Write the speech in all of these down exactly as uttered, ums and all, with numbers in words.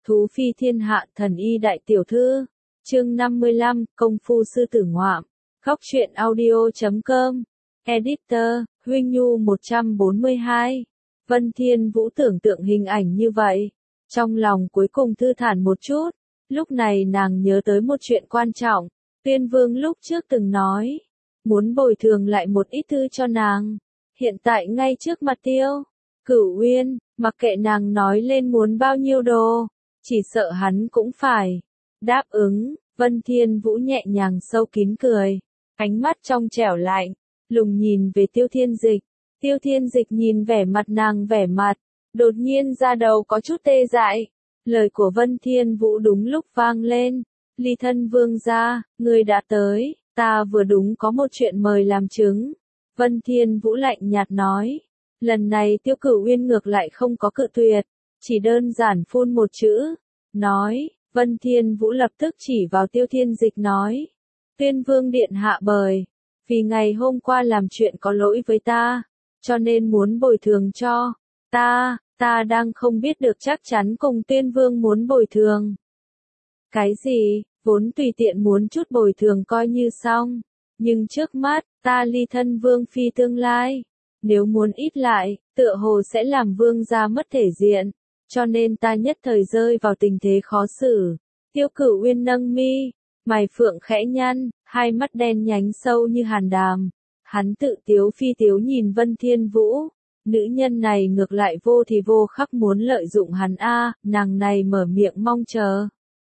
Thú phi thiên hạ thần y đại tiểu thư. Chương năm mươi lăm, công phu sư tử ngoạm. Góc truyện audio chấm com. Editor, Huynh Nhu một trăm bốn mươi hai. Vân Thiên Vũ tưởng tượng hình ảnh như vậy. Trong lòng cuối cùng thư thản một chút. Lúc này nàng nhớ tới một chuyện quan trọng. Tuyên Vương lúc trước từng nói. Muốn bồi thường lại một ít thư cho nàng. Hiện tại ngay trước mặt Tiêu Cửu Uyên, mặc kệ nàng nói lên muốn bao nhiêu đồ. Chỉ sợ hắn cũng phải đáp ứng. Vân Thiên Vũ nhẹ nhàng sâu kín cười. Ánh mắt trong trẻo lạnh. Lùng nhìn về Tiêu Thiên Dịch. Tiêu Thiên Dịch nhìn vẻ mặt nàng vẻ mặt. Đột nhiên ra đầu có chút tê dại. Lời của Vân Thiên Vũ đúng lúc vang lên. Ly thân vương gia, người đã tới. Ta vừa đúng có một chuyện mời làm chứng. Vân Thiên Vũ lạnh nhạt nói. Lần này Tiêu Cửu Uyên ngược lại không có cự tuyệt. Chỉ đơn giản phun một chữ. Nói. Vân Thiên Vũ lập tức chỉ vào Tiêu Thiên Dịch nói. Tuyên Vương điện hạ bời. Vì ngày hôm qua làm chuyện có lỗi với ta. Cho nên muốn bồi thường cho ta. Ta đang không biết được chắc chắn cùng Tuyên Vương muốn bồi thường. Cái gì? Vốn tùy tiện muốn chút bồi thường coi như xong. Nhưng trước mắt, ta ly thân Vương phi tương lai. Nếu muốn ít lại, tựa hồ sẽ làm Vương gia mất thể diện. Cho nên ta nhất thời rơi vào tình thế khó xử. Tiêu Cửu Uyên nâng mi, mày phượng khẽ nhăn, hai mắt đen nhánh sâu như hàn đàm. Hắn tự tiếu phi tiếu nhìn Vân Thiên Vũ. Nữ nhân này ngược lại vô thì vô khắc muốn lợi dụng hắn a, nàng này mở miệng mong chờ.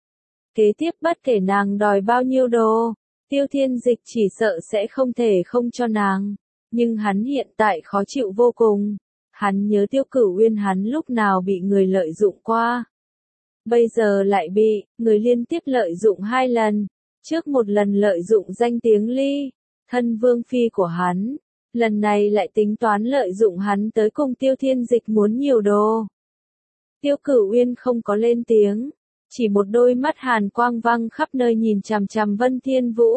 Kế tiếp bất kể nàng đòi bao nhiêu đồ, Tiêu Thiên Dịch chỉ sợ sẽ không thể không cho nàng. Nhưng hắn hiện tại khó chịu vô cùng. Hắn nhớ Tiêu Cửu Uyên hắn lúc nào bị người lợi dụng qua. Bây giờ lại bị người liên tiếp lợi dụng hai lần. Trước một lần lợi dụng danh tiếng Ly, thân vương phi của hắn. Lần này lại tính toán lợi dụng hắn tới cùng Tiêu Thiên Dịch muốn nhiều đồ. Tiêu Cửu Uyên không có lên tiếng. Chỉ một đôi mắt hàn quang văng khắp nơi nhìn chằm chằm Vân Thiên Vũ.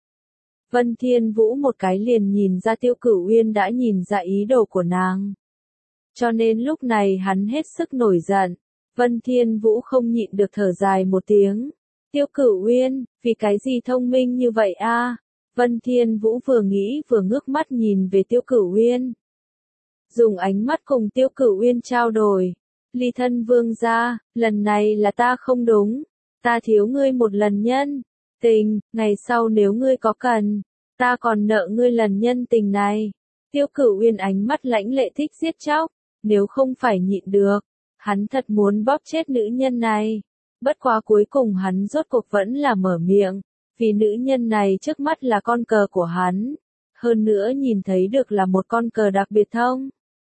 Vân Thiên Vũ một cái liền nhìn ra Tiêu Cửu Uyên đã nhìn ra ý đồ của nàng. Cho nên lúc này hắn hết sức nổi giận. Vân Thiên Vũ không nhịn được thở dài một tiếng. Tiêu Cửu Uyên, vì cái gì thông minh như vậy a? Vân Thiên Vũ vừa nghĩ vừa ngước mắt nhìn về Tiêu Cửu Uyên. Dùng ánh mắt cùng Tiêu Cửu Uyên trao đổi. Ly thân vương gia, lần này là ta không đúng. Ta thiếu ngươi một lần nhân tình, ngày sau nếu ngươi có cần, ta còn nợ ngươi lần nhân tình này. Tiêu Cửu Uyên ánh mắt lãnh lệ thích giết chóc. Nếu không phải nhịn được, hắn thật muốn bóp chết nữ nhân này. Bất quá cuối cùng hắn rốt cuộc vẫn là mở miệng. Vì nữ nhân này trước mắt là con cờ của hắn. Hơn nữa nhìn thấy được là một con cờ đặc biệt thông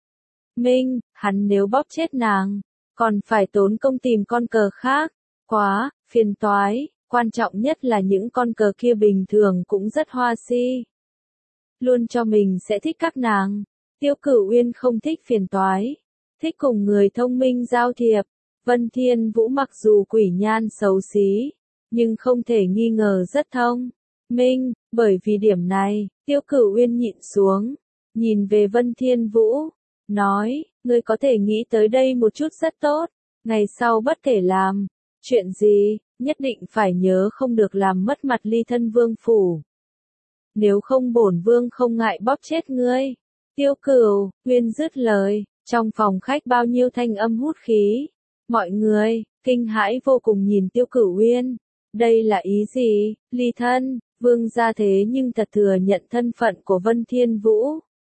minh, hắn nếu bóp chết nàng, còn phải tốn công tìm con cờ khác. Quá, phiền toái, quan trọng nhất là những con cờ kia bình thường cũng rất hoa si. Luôn cho mình sẽ thích các nàng. Tiêu Cửu Uyên không thích phiền toái. Thích cùng người thông minh giao thiệp. Vân Thiên Vũ mặc dù quỷ nhan xấu xí, nhưng không thể nghi ngờ rất thông minh. Bởi vì điểm này, Tiêu Cửu Uyên nhịn xuống. Nhìn về Vân Thiên Vũ. Nói, ngươi có thể nghĩ tới đây một chút rất tốt. Ngày sau bất kể làm chuyện gì, nhất định phải nhớ không được làm mất mặt ly thân vương phủ. Nếu không bổn vương không ngại bóp chết ngươi. Tiêu Cửu Uyên dứt lời, trong phòng khách bao nhiêu thanh âm hút khí. Mọi người, kinh hãi vô cùng nhìn Tiêu Cửu Uyên. Đây là ý gì? Ly thân, vương gia thế nhưng thật thừa nhận thân phận của Vân Thiên Vũ.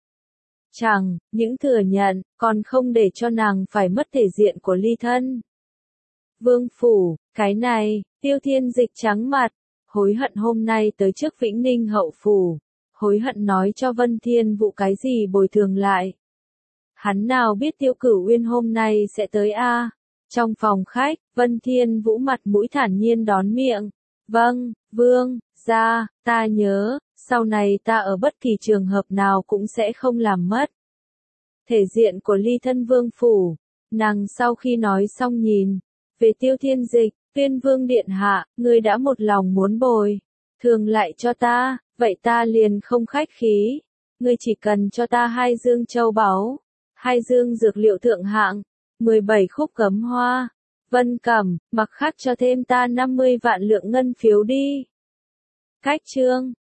Chẳng, những thừa nhận, còn không để cho nàng phải mất thể diện của ly thân. Vương phủ, cái này, Tiêu Thiên Dịch trắng mặt, hối hận hôm nay tới trước Vĩnh Ninh hậu phủ. Hối hận nói cho Vân Thiên Vũ cái gì bồi thường lại. Hắn nào biết Tiêu Cửu Uyên hôm nay sẽ tới a? Trong phòng khách, Vân Thiên Vũ mặt mũi thản nhiên đón miệng. Vâng, vương, gia, ta nhớ, sau này ta ở bất kỳ trường hợp nào cũng sẽ không làm mất thể diện của ly thân vương phủ. Nàng sau khi nói xong nhìn về Tiêu Thiên Dịch, Tuyên Vương điện hạ, ngươi đã một lòng muốn bồi thường lại cho ta, vậy ta liền không khách khí. Ngươi chỉ cần cho ta hai dương châu báu, hai dương dược liệu thượng hạng, mười bảy khúc cấm hoa. Vân Cẩm, mặc khắc cho thêm ta năm mươi vạn lượng ngân phiếu đi. Khách trương,